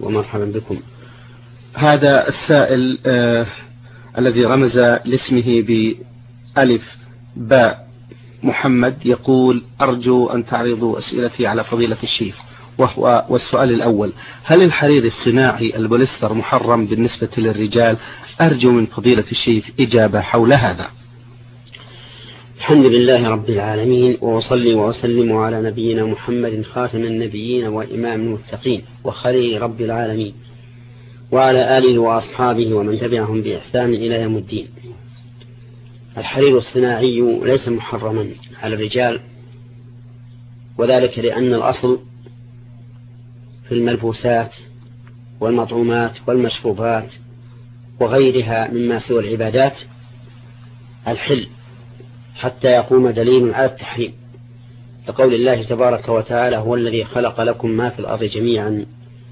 ومرحبا بكم. هذا السائل الذي رمز لاسمه بألف باء محمد يقول: أرجو أن تعرضوا أسئلتي على فضيلة الشيخ، والسؤال الأول: هل الحرير الصناعي البوليستر محرم بالنسبة للرجال؟ أرجو من فضيلة الشيخ إجابة حول هذا. الحمد لله رب العالمين، وأصلي وأسلم على نبينا محمد خاتم النبيين وإمام المتقين وخليل رب العالمين، وعلى آله وأصحابه ومن تبعهم بإحسان إلى يوم الدين. الحرير الصناعي ليس محرما على الرجال، وذلك لأن الأصل في الملبوسات والمطعومات والمشروبات وغيرها مما سوى العبادات الحل، حتى يقوم دليل على التحريم، لقول الله تبارك وتعالى: هو الذي خلق لكم ما في الأرض جميعا.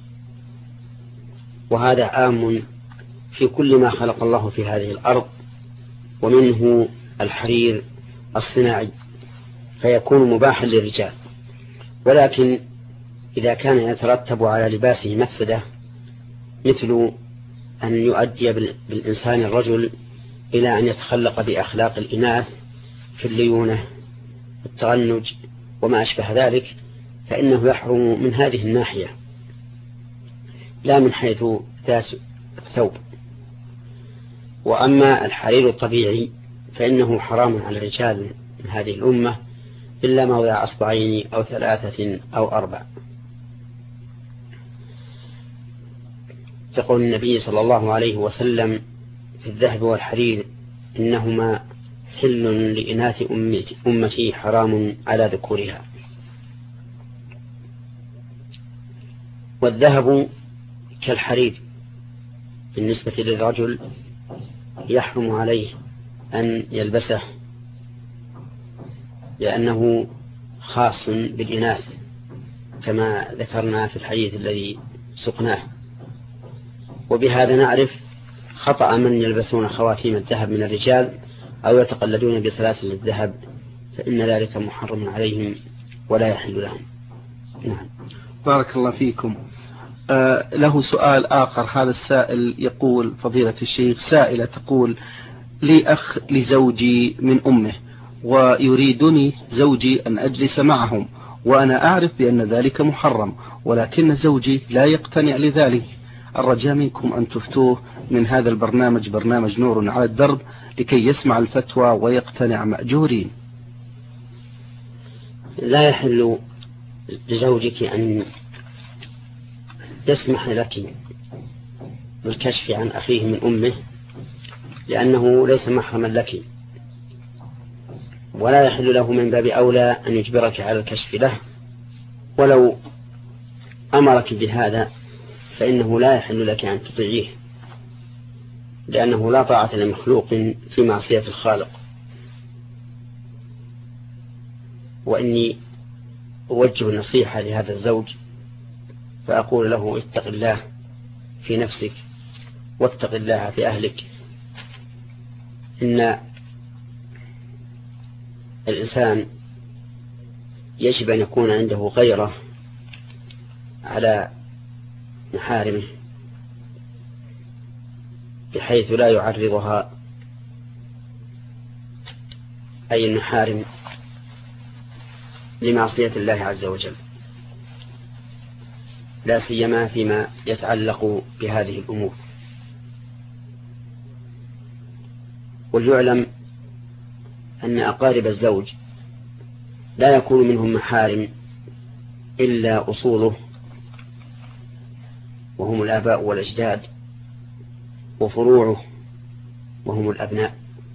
وهذا عام في كل ما خلق الله في هذه الأرض، ومنه الحرير الصناعي، فيكون مباحا للرجال. ولكن إذا كان يترتب على لباسه مفسدة، مثل أن يؤدي بالإنسان الرجل إلى أن يتخلق بأخلاق الإناث في الليونة والتغنج وما أشبه ذلك، فإنه يحرم من هذه الناحية، لا من حيث الثوب. وأما الحرير الطبيعي فإنه حرام على الرجال من هذه الأمة إلا موضع أصبعين أو 3 أو 4. يقول النبي صلى الله عليه وسلم في الذهب والحرير: إنهما حل لإناث أمتي حرام على ذكورها. والذهب كالحرير بالنسبة للرجل يحرم عليه أن يلبسه، لأنه خاص بالإناث كما ذكرنا في الحديث الذي سقناه. وبهذا نعرف خطأ من يلبسون خواتيم الذهب من الرجال أو يتقلدون بسلاسل الذهب، فإن ذلك محرم عليهم ولا يحل لهم. نعم. بارك الله فيكم. له سؤال آخر. هذا السائل يقول: فضيلة الشيخ، سائلة تقول: لي أخ لزوجي من أمه، ويريدني زوجي أن أجلس معهم، وأنا أعرف بأن ذلك محرم، ولكن زوجي لا يقتنع لذلك. الرجاء منكم أن تفتوه من هذا البرنامج، برنامج نور على الدرب، لكي يسمع الفتوى ويقتنع مأجورين. لا يحل لزوجك أن يسمح لك بالكشف عن أخيه من أمه، لأنه ليس محرما لك، ولا يحل له من باب أولى أن يجبرك على الكشف له، ولو أمرك بهذا فإنه لا يحل لك أن تطيعيه، لأنه لا طاعة لمخلوق في معصية الخالق. وإني أوجه نصيحة لهذا الزوج فأقول له: اتق الله في نفسك واتق الله في أهلك. إن الإنسان يجب أن يكون عنده غيرة على محارمه، بحيث لا يعرضها، أي المحارم، لمعصية الله عز وجل، لا سيما فيما يتعلق بهذه الأمور. وليعلم أن أقارب الزوج لا يكون منهم محارم إلا أصوله، وهم الآباء والأجداد، وفروعه وهم الأبناء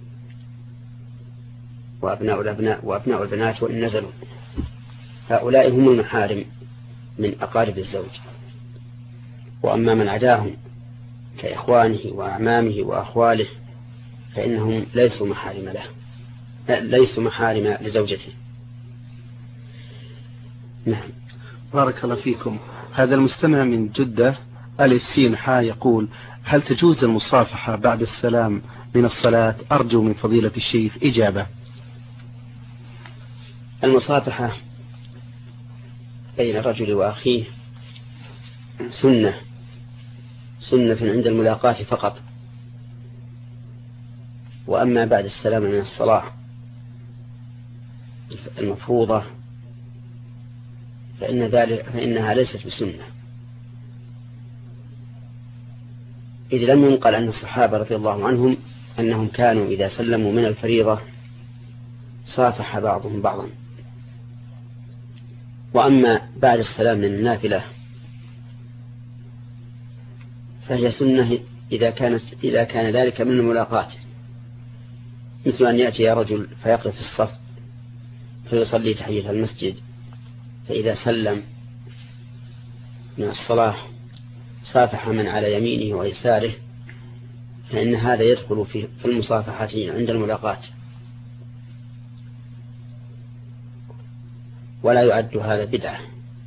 وأبناء الأبناء وأبناء البنات وإن نزلوا، هؤلاء هم المحارم من أقارب الزوج. وأما من عداهم كإخوانه وأعمامه وأخواله فإنهم ليسوا محارم له، ليسوا محارم لزوجته. نعم. بارك الله فيكم. هذا المستمع من جدة ألف سين حا يقول: هل تجوز المصافحة بعد السلام من الصلاة؟ أرجو من فضيلة الشيخ إجابة. المصافحة بين الرجل وأخيه سنة سنة عند الملاقاة فقط. وأما بعد السلام من الصلاة المفروضة فإنها ليست بسنة، إذ لم ينقل عن الصحابة رضي الله عنهم أنهم كانوا إذا سلموا من الفريضة صافح بعضهم بعضا. وأما بعد السلام من النافلة فهي سنة إذا كان ذلك من الملاقاة، مثل أن يأتي رجل فيقف في الصف فيصلي تحية المسجد، فإذا سلم من الصلاة صافح من على يمينه ويساره، فإن هذا يدخل في المصافحة عند الملاقاة، ولا يعد هذا بدعة.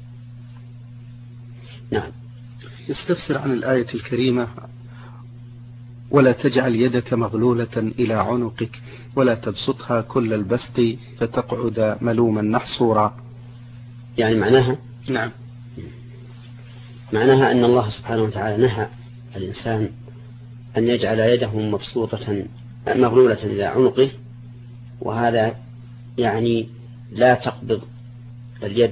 نعم. يستفسر عن الآية الكريمة: ولا تجعل يدك مغلولة إلى عنقك ولا تبسطها كل البسط فتقعد ملوما محصورا. يعني معناها؟ نعم، معناها أن الله سبحانه وتعالى نهى الإنسان أن يجعل يده مبسوطة مغلولة إلى عنقه، وهذا يعني لا تقبض اليد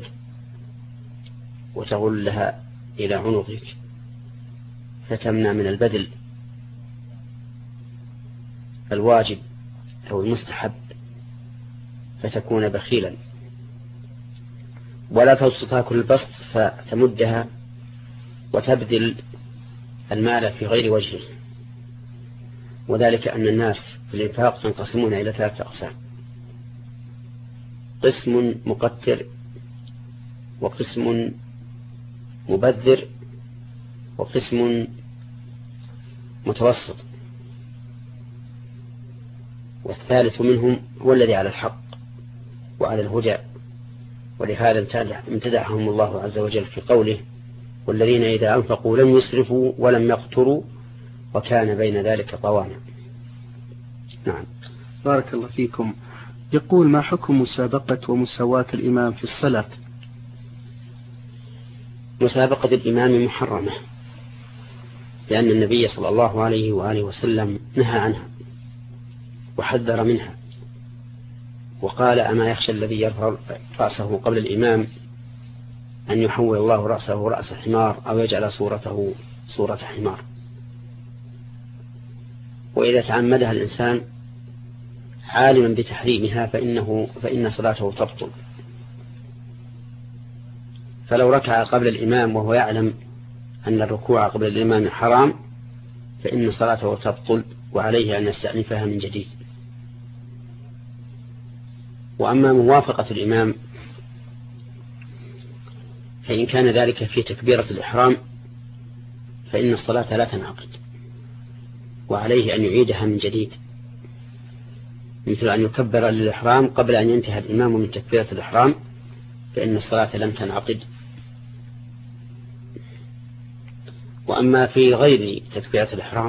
وتغلها إلى عنقك فتمنع من البذل الواجب أو المستحب فتكون بخيلا، ولا تبسطها كل البسط فتمدها وتبذل المال في غير وجهه. وذلك أن الناس في الإنفاق ينقسمون إلى 3 أقسام: قسم مقتر، وقسم مبذر، وقسم متوسط، والثالث منهم هو الذي على الحق وعلى الهدى. ولهذا امتدحهم الله عز وجل في قوله: والذين إذا أنفقوا لم يسرفوا ولم يقتروا وكان بين ذلك قواما. نعم. بارك الله فيكم. يقول: ما حكم مسابقة ومساواة الإمام في الصلاة؟ مسابقة الإمام محرمة، لأن النبي صلى الله عليه وآله وسلم نهى عنها وحذر منها، وقال: أما يخشى الذي يرفع رأسه قبل الإمام أن يحول الله رأسه رأس حمار أو يجعل صورته صورة حمار. وإذا تعمدها الإنسان عالما بتحريمها فإن صلاته تبطل. فلو ركع قبل الإمام وهو يعلم أن الركوع قبل الإمام حرام فإن صلاته تبطل، وعليه أن يستأنفها من جديد. وأما موافقة الإمام فإن كان ذلك في تكبيرة الإحرام فإن الصلاة لا تنعقد، وعليه أن يعيدها من جديد، مثل أن يكبر للإحرام قبل أن ينتهي الإمام من تكبيرة الإحرام فإن الصلاة لم تنعقد. وأما في غير تكبيرة الإحرام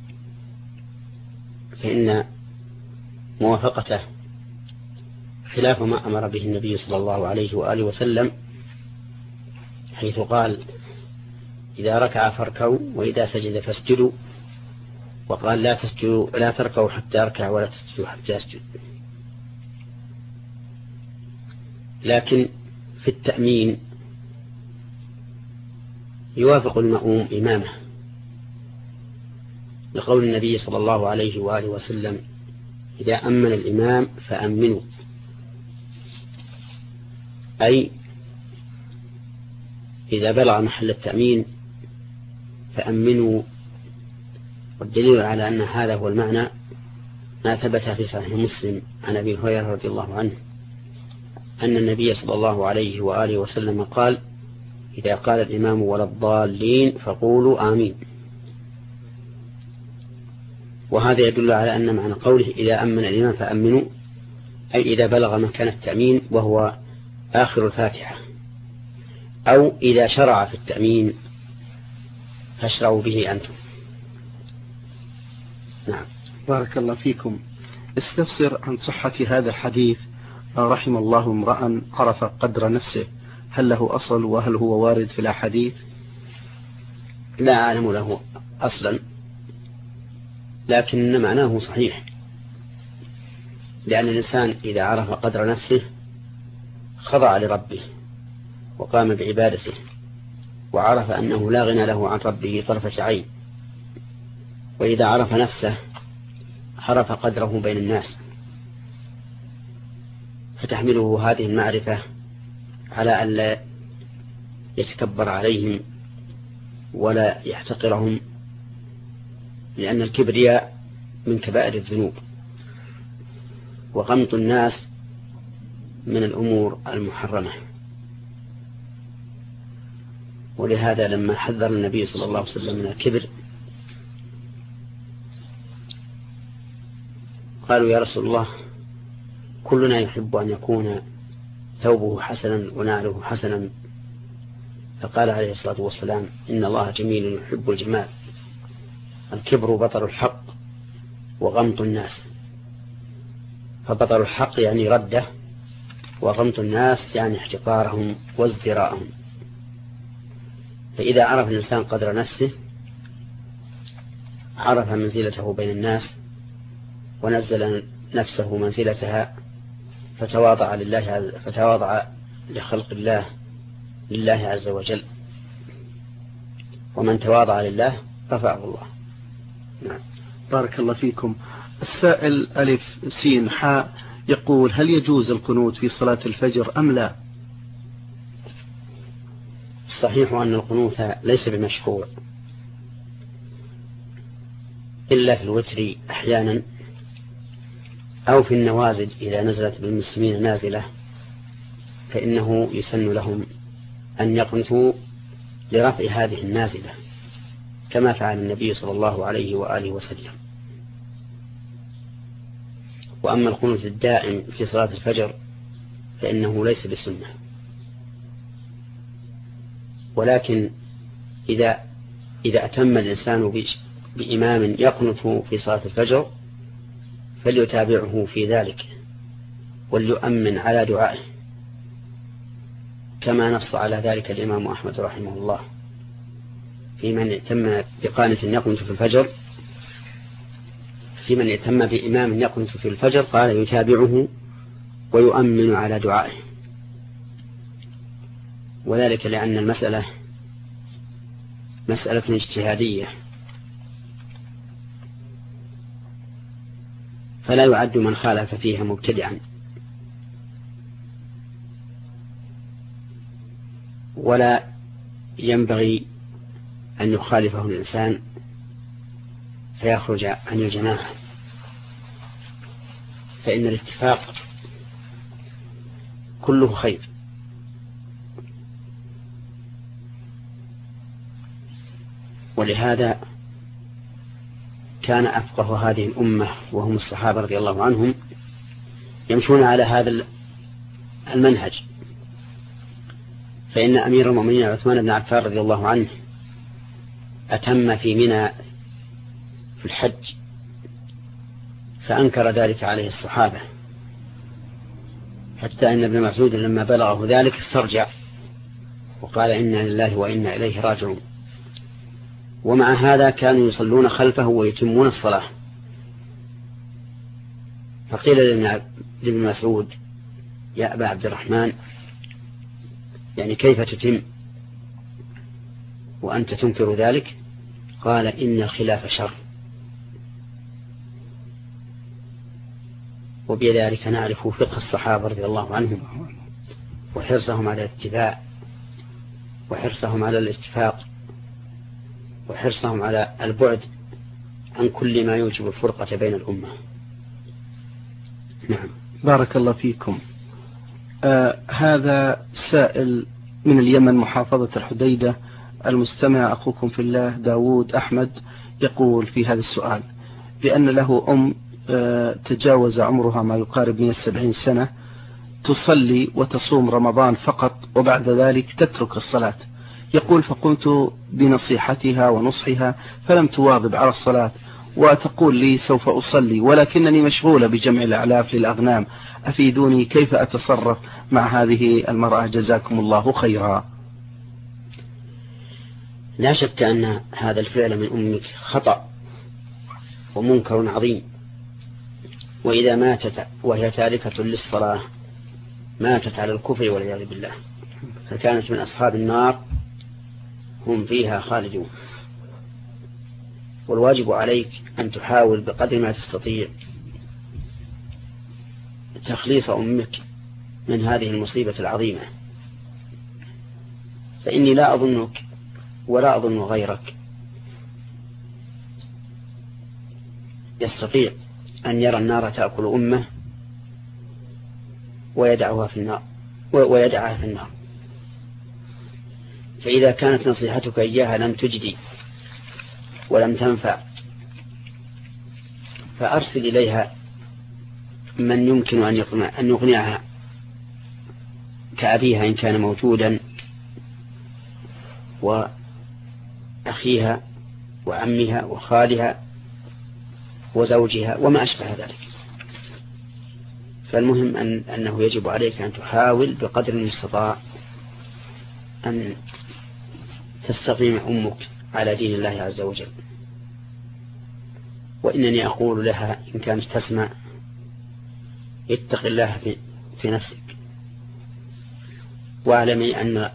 فإن موافقته خلاف ما أمر به النبي صلى الله عليه وآله وسلم، حيث قال: إذا ركع فاركعوا وإذا سجد فاسجدوا، وقال: لا تركعوا حتى أركع ولا تسجدوا حتى أسجد. لكن في التأمين يوافق المأموم إمامه، لقول النبي صلى الله عليه وآله وسلم: إذا أمن الإمام فأمنوا، أي إذا بلغ محل التأمين فأمنوا. والدليل على أن هذا هو المعنى ما ثبت في صحيح مسلم عن أبي هريرة رضي الله عنه أن النبي صلى الله عليه وآله وسلم قال: إذا قال الإمام ولا الضالين فقولوا آمين. وهذا يدل على أن معنى قوله إذا أمن الإمام فأمنوا أي إذا بلغ مكان التأمين وهو آخر الفاتحة، أو إذا شرع في التأمين فاشرعوا به أنتم. نعم. بارك الله فيكم. استفسر عن صحة هذا الحديث: رحم الله امرأ عرف قدر نفسه، هل له أصل وهل هو وارد في الأحاديث؟ لا أعلم له أصلا، لكن معناه صحيح، لأن الإنسان إذا عرف قدر نفسه خضع لربه وقام بعبادته، وعرف أنه لا غنى له عن ربه طرفة عين، وإذا عرف نفسه عرف قدره بين الناس، فتحمله هذه المعرفة على أن لا يتكبر عليهم ولا يحتقرهم، لأن الكبرياء من كبائر الذنوب، وغمط الناس من الأمور المحرمة. ولهذا لما حذر النبي صلى الله عليه وسلم من الكبر قالوا يا رسول الله كلنا يحب أن يكون ثوبه حسنا ونعله حسنا، فقال عليه الصلاة والسلام إن الله جميل يحب الجمال، الكبر بطر الحق وغمط الناس، فبطر الحق يعني رده، وغمط الناس يعني احتقارهم وازدراءهم. فإذا عرف الإنسان قدر نفسه عرف منزلته بين الناس ونزل نفسه منزلتها، فتواضع لخلق الله لله عز وجل، ومن تواضع لله رفعه الله. نعم. بارك الله فيكم. السائل ألف سين حاء يقول هل يجوز القنوت في صلاة الفجر أم لا؟ الصحيح أن القنوت ليس بمشروع إلا في الوتر أحيانا، أو في النوازل إذا نزلت بالمسلمين نازلة، فإنه يسن لهم أن يقنتوا لرفع هذه النازلة كما فعل النبي صلى الله عليه وآله وسلم. وأما القنوت الدائم في صلاة الفجر فإنه ليس بسنة، ولكن إذا أتم الإنسان بإمام يقنت في صلاة الفجر فليتابعه في ذلك وليؤمن على دعائه، كما نص على ذلك الإمام أحمد رحمه الله في من يتم بقانت يقنت في الفجر، في من يتم بإمام يقنت في الفجر قال يتابعه ويؤمن على دعائه، وذلك لأن المسألة مسألة اجتهادية، فلا يعد من خالف فيها مبتدعا، ولا ينبغي أن يخالفه الإنسان فيخرج عن الجماعة، فإن الاتفاق كله خير. ولهذا كان أفقه هذه الأمة وهم الصحابة رضي الله عنهم يمشون على هذا المنهج، فإن أمير المؤمنين عثمان بن عفان رضي الله عنه أتم في منى في الحج، فأنكر ذلك عليه الصحابة، حتى أن ابن مسعود لما بلغه ذلك استرجع وقال إنا لله وإنا إليه راجعون. ومع هذا كانوا يصلون خلفه ويتمون الصلاة، فقيل لابن مسعود يا أبا عبد الرحمن يعني كيف تتم وأنت تنكر ذلك؟ قال إن الخلاف شر. وبذلك نعرف فقه الصحابة رضي الله عنهم وحرصهم على الاتباع وحرصهم على الاتفاق وحرصهم على البعد عن كل ما يوجب الفرقة بين الأمة. نعم. بارك الله فيكم. هذا سائل من اليمن محافظة الحديدة، المستمع أخوكم في الله داود أحمد، يقول في هذا السؤال بأن له أم تجاوز عمرها ما يقارب 170 سنة، تصلي وتصوم رمضان فقط وبعد ذلك تترك الصلاة. يقول فقمت بنصيحتها ونصحها فلم تواظب على الصلاة، وتقول لي سوف أصلي ولكنني مشغولة بجمع الأعلاف للأغنام، أفيدوني كيف أتصرف مع هذه المرأة جزاكم الله خيرا. لا شك أن هذا الفعل من أمك خطأ ومنكر عظيم، وإذا ماتت وهي تاركة للصلاة ماتت على الكفر والعياذ بالله، فكانت من أصحاب النار هم فيها خالدون. والواجب عليك أن تحاول بقدر ما تستطيع تخليص أمك من هذه المصيبة العظيمة، فإني لا أظنك ولا أظن غيرك يستطيع أن يرى النار تأكل أمه ويدعها في النار. فإذا كانت نصيحتك إياها لم تجدي ولم تنفع فأرسل إليها من يمكن أن يقنعها كأبيها إن كان موجودا، وأخيها وعمها وخالها وزوجها وما أشبه ذلك. فالمهم أنه يجب عليك أن تحاول بقدر المستطاع أن تستقيم أمك على دين الله عز وجل. وإنني أقول لها إن كانت تسمع اتق الله في نفسك، واعلمي أن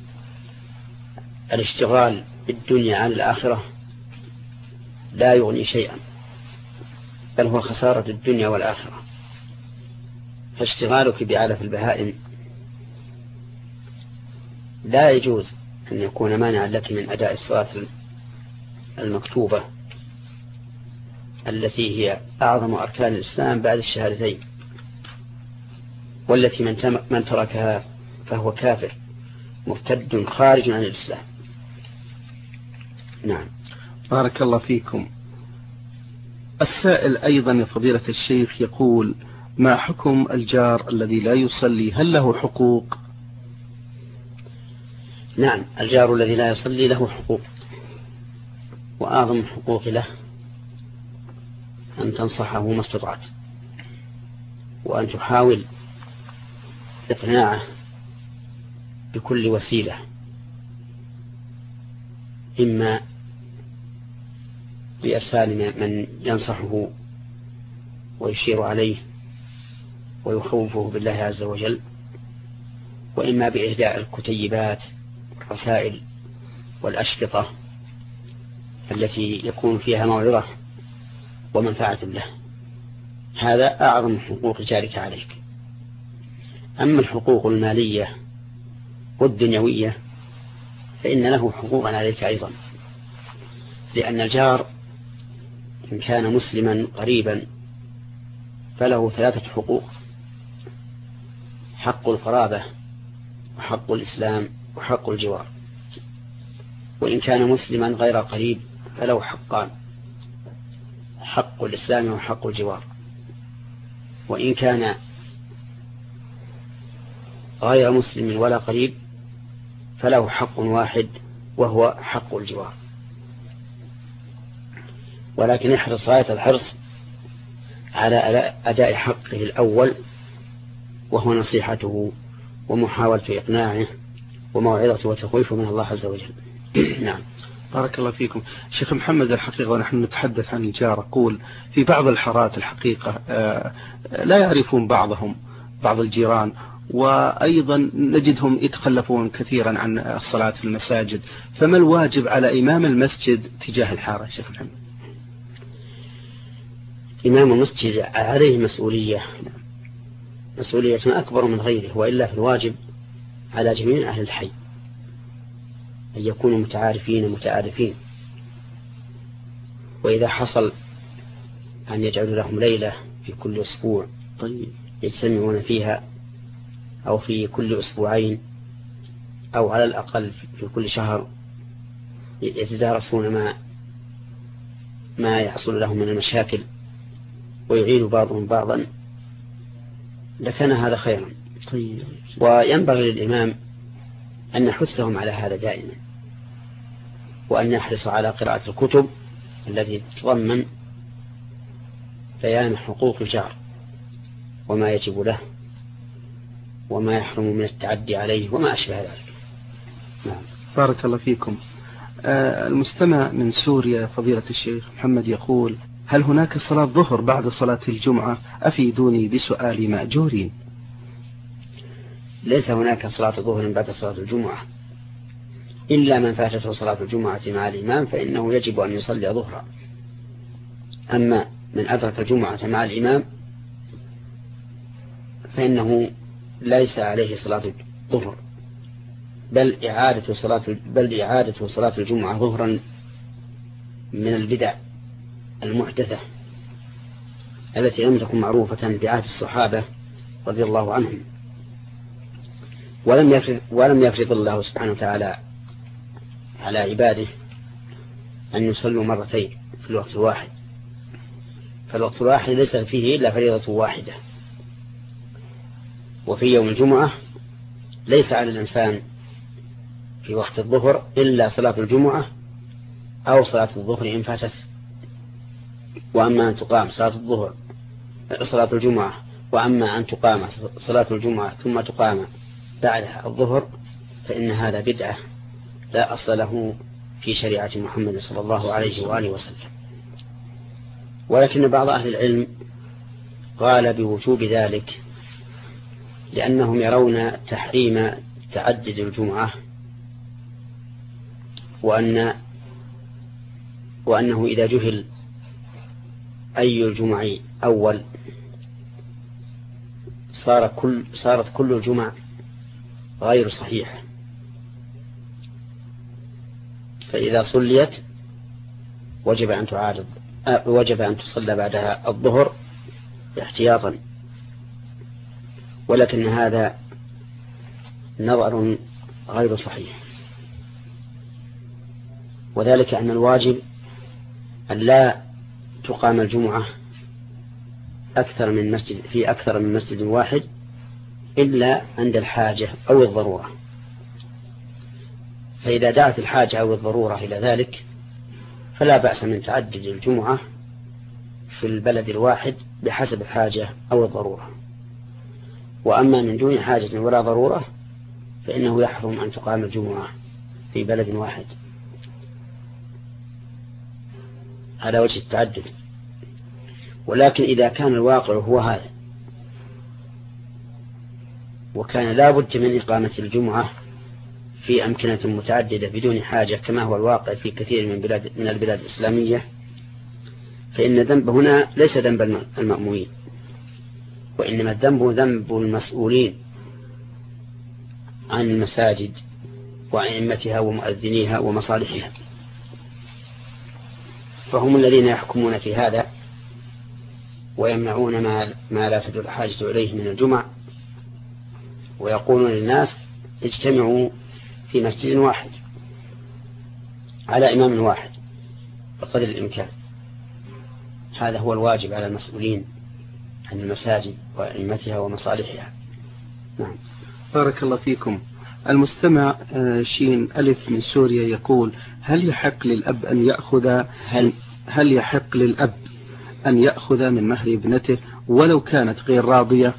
الاشتغال بالدنيا عن الآخرة لا يغني شيئا، بل هو خسارة الدنيا والآخرة. فاشتغالك بعلف البهائم لا يجوز أن يكون مانعا لك من أداء الصلاة المكتوبة التي هي أعظم أركان الإسلام بعد الشهادتين، والتي من تركها فهو كافر مرتد خارج عن الإسلام. نعم. بارك الله فيكم. السائل أيضا يا فضيلة الشيخ يقول: ما حكم الجار الذي لا يصلي، هل له حقوق؟ نعم، الجار الذي لا يصلي له حقوق، وأعظم الحقوق له أن تنصحه ما استطعت، وأن تحاول إقناعه بكل وسيلة، إما بإرسال من ينصحه ويشير عليه ويخوفه بالله عز وجل، وإما بإهداء الكتيبات والرسائل والأشرطة التي يكون فيها موعظة ومنفعة له. هذا أعظم حقوق جارك عليك. أما الحقوق المالية والدنيوية فإن له حقوقا عليك أيضا، لأن الجار إن كان مسلما قريبا فله 3 حقوق: حق القرابة وحق الإسلام وحق الجوار. وإن كان مسلما غير قريب فله حقان: حق الإسلام وحق الجوار. وإن كان غير مسلم ولا قريب فله حق واحد وهو حق الجوار. ولكن يحرص غاية الحرص على أداء حقه الأول، وهو نصيحته ومحاولة إقناعه وموعظته وتخويفه من الله عز وجل. نعم. بارك الله فيكم. شيخ محمد، الحقيقة ونحن نتحدث عن الجار، أقول في بعض الحارات الحقيقة لا يعرفون بعض الجيران، وأيضا نجدهم يتخلفون كثيرا عن الصلاة في المساجد، فما الواجب على إمام المسجد تجاه الحارة شيخ محمد؟ إمام المسجد عليه مسؤولية أكبر من غيره، وإلا في الواجب على جميع أهل الحي أن يكونوا متعارفين متعارفين. وإذا حصل أن يجعلوا لهم ليلة في كل أسبوع يجتمعون فيها، أو في كل أسبوعين، أو على الأقل في كل شهر يتدارسون ما يحصل لهم من المشاكل ويعين بعضهم بعضا، لكان هذا خيرا. وينبغي للإمام أن يحثهم على هذا دائما، وأن يحرص على قراءة الكتب التي تتضمن بيان حقوق الجار وما يجب له وما يحرم من التعدي عليه وما أشبه ذلك. بارك الله فيكم. المستمع من سوريا فضيلة الشيخ محمد يقول: هل هناك صلاة ظهر بعد صلاة الجمعة؟ أفيدوني بسؤالي مأجورين. ليس هناك صلاة ظهر بعد صلاة الجمعة، إلا من فاتته صلاة الجمعة مع الإمام فإنه يجب أن يصلي ظهرا. أما من أدرك الجمعة مع الإمام فإنه ليس عليه صلاة الظهر، بل إعادة صلاة الجمعة ظهرا من البدع المحدثة التي لم تكن معروفة بعهد الصحابة رضي الله عنهم. ولم يفرض الله سبحانه وتعالى على عباده أن يصلوا مرتين في الوقت الواحد، فالوقت الواحد ليس فيه إلا فريضة واحدة. وفي يوم الجمعة ليس على الإنسان في وقت الظهر إلا صلاة الجمعة أو صلاة الظهر إن فاتت. وأما أن تقام صلاة الجمعة، وأما أن تقام صلاة الجمعة ثم تقام بعدها الظهر فإن هذا بدعة لا أصل له في شريعة محمد صلى الله عليه وآله وسلم. ولكن بعض أهل العلم قال بوجوب ذلك لأنهم يرون تحريم تعدد الجمعة، وأنه إذا جهل أي الجمع أول صارت كل الجمع غير صحيحة، فإذا صليت وجب أن تصلى بعدها الظهر احتياطا. ولكن هذا نظر غير صحيح، وذلك أن الواجب أن لا تقام الجمعة في أكثر من مسجد واحد إلا عند الحاجة أو الضرورة. فإذا دعت الحاجة أو الضرورة إلى ذلك فلا بأس من تعدد الجمعة في البلد الواحد بحسب الحاجة أو الضرورة. وأما من دون حاجة ولا ضرورة فإنه يحرم أن تقام الجمعة في بلد واحد على وجه التعدد. ولكن إذا كان الواقع هو هذا، وكان لا بد من إقامة الجمعة في أمكنة متعددة بدون حاجة كما هو الواقع في كثير من البلاد الإسلامية، فإن الذنب هنا ليس ذنب المأمومين، وإنما الذنب ذنب المسؤولين عن المساجد وأئمتها ومؤذنيها ومصالحها، فهم الذين يحكمون في هذا ويمنعون ما لا تدل الحاجة إليه من الجمع، ويقولون للناس اجتمعوا في مسجد واحد على إمام واحد بقدر الإمكان. هذا هو الواجب على المسؤولين عن المساجد وأئمتها ومصالحها. نعم. بارك الله فيكم. المستمع شين ألف من سوريا يقول: هل يحق للأب أن يأخذ من مهر ابنته ولو كانت غير راضية؟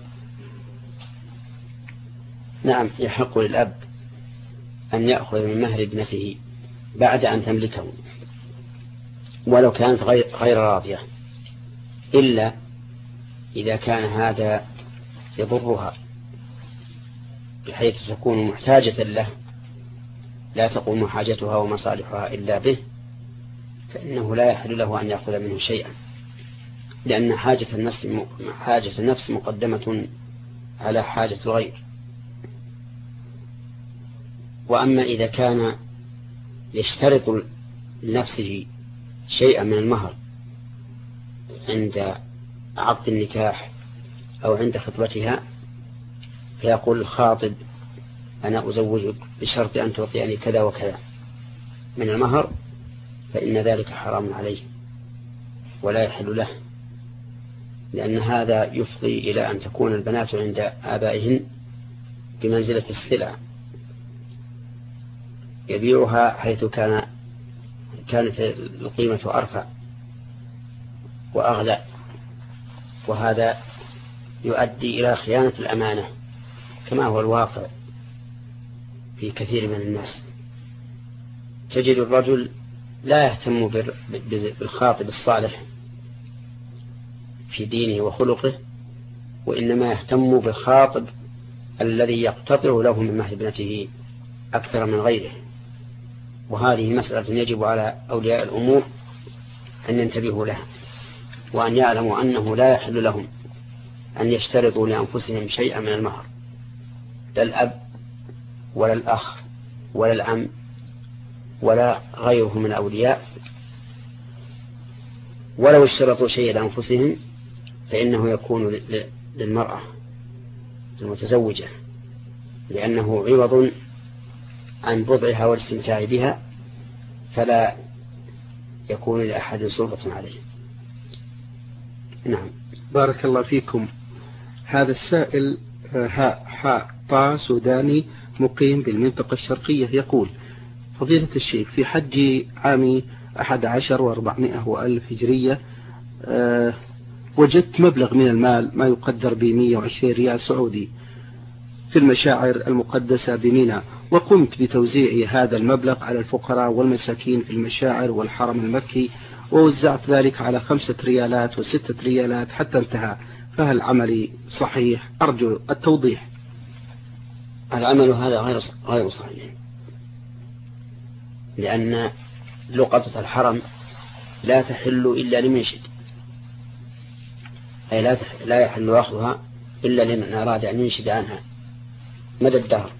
نعم، يحق للأب أن يأخذ من مهر ابنته بعد أن تملكه ولو كانت غير راضية، إلا إذا كان هذا يضرها بحيث تكون محتاجة له لا تقوم حاجتها ومصالحها إلا به، فإنه لا يحل له أن يأخذ منه شيئا، لأن حاجة النفس مقدمة على حاجة الغير. وأما إذا كان يشترط لنفسه شيئا من المهر عند عقد النكاح أو عند خطبتها، فيقول الخاطب: أنا أزوجك بشرط أن تعطيني كذا وكذا من المهر، فإن ذلك حرام عليه ولا يحل له، لأن هذا يفضي إلى أن تكون البنات عند آبائهن بمنزلة السلع يبيعها حيث كانت القيمة أرفع وأغلى، وهذا يؤدي إلى خيانة الأمانة كما هو الواقع في كثير من الناس. تجد الرجل لا يهتم بالخاطب الصالح في دينه وخلقه، وإنما يهتم بالخاطب الذي يقتطع له من مهر ابنته أكثر من غيره. وهذه مسألة يجب على أولياء الأمور أن ينتبهوا لها، وأن يعلموا أنه لا يحل لهم أن يشترطوا لأنفسهم شيئا من المهر، لا الأب ولا الأخ ولا العم ولا غيره من الأولياء. ولو اشترطوا شيئا لأنفسهم فإنه يكون للمرأة المتزوجة، لأنه عوض عن بضعها والاستمتاع بها، فلا يكون لأحد سلطة عليه. نعم. بارك الله فيكم. هذا السائل طا سوداني مقيم بالمنطقة الشرقية يقول: فضيلة الشيخ، في حج عام 11,400 هجرية وجدت مبلغ من المال ما يقدر ب120 ريال سعودي في المشاعر المقدسة بميناء، وقمت بتوزيع هذا المبلغ على الفقراء والمساكين في المشاعر والحرم المكي، ووزعت ذلك على 5 ريالات و6 ريالات حتى انتهى، فهل عملي صحيح؟ أرجو التوضيح. العمل هذا غير صحيح، لأن لقطة الحرم لا تحل إلا لمنشد، أي لا يحل أخذها إلا لمن أراد أن ينشد عنها مدى الدهر،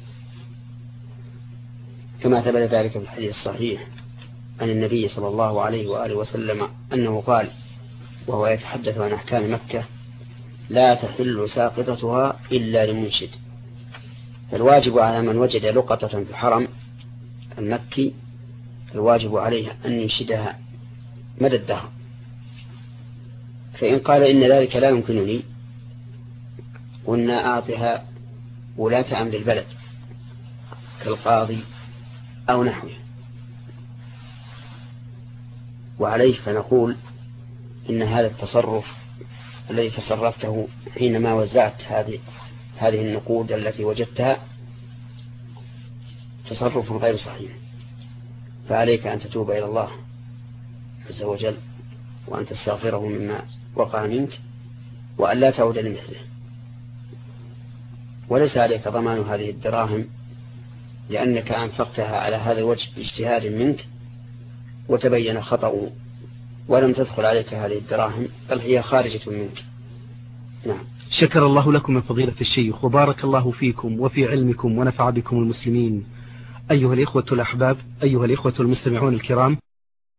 كما ثبت ذلك في الحديث الصحيح عن النبي صلى الله عليه وآله وسلم أنه قال وهو يتحدث عن أحكام مكة: لا تحل ساقطتها إلا لمنشد. فالواجب على من وجد لقطة في الحرم المكي الواجب عليه أن ينشدها مدى الدهر. فإن قال إن ذلك لا يمكنني، قلنا أعطها ولاة أمر البلد كالقاضي أو نحوه، وعليه فنقول إن هذا التصرف الذي تصرفته حينما وزعت هذه النقود التي وجدتها تصرف غير صحيح، فعليك أن تتوب إلى الله عز وجل وأن تستغفره مما وقع منك، وأن لا تعود لمثله. وليس عليك ضمان هذه الدراهم، لأنك أنفقتها على هذا الوجه باجتهاد منك وتبين خطأ، ولم تدخل عليك هذه الدراهم، بل هي خارجة منك. نعم. شكر الله لكم يا فضيلة الشيخ، وبارك الله فيكم وفي علمكم ونفع بكم المسلمين. أيها الإخوة الأحباب، أيها الإخوة المستمعون الكرام،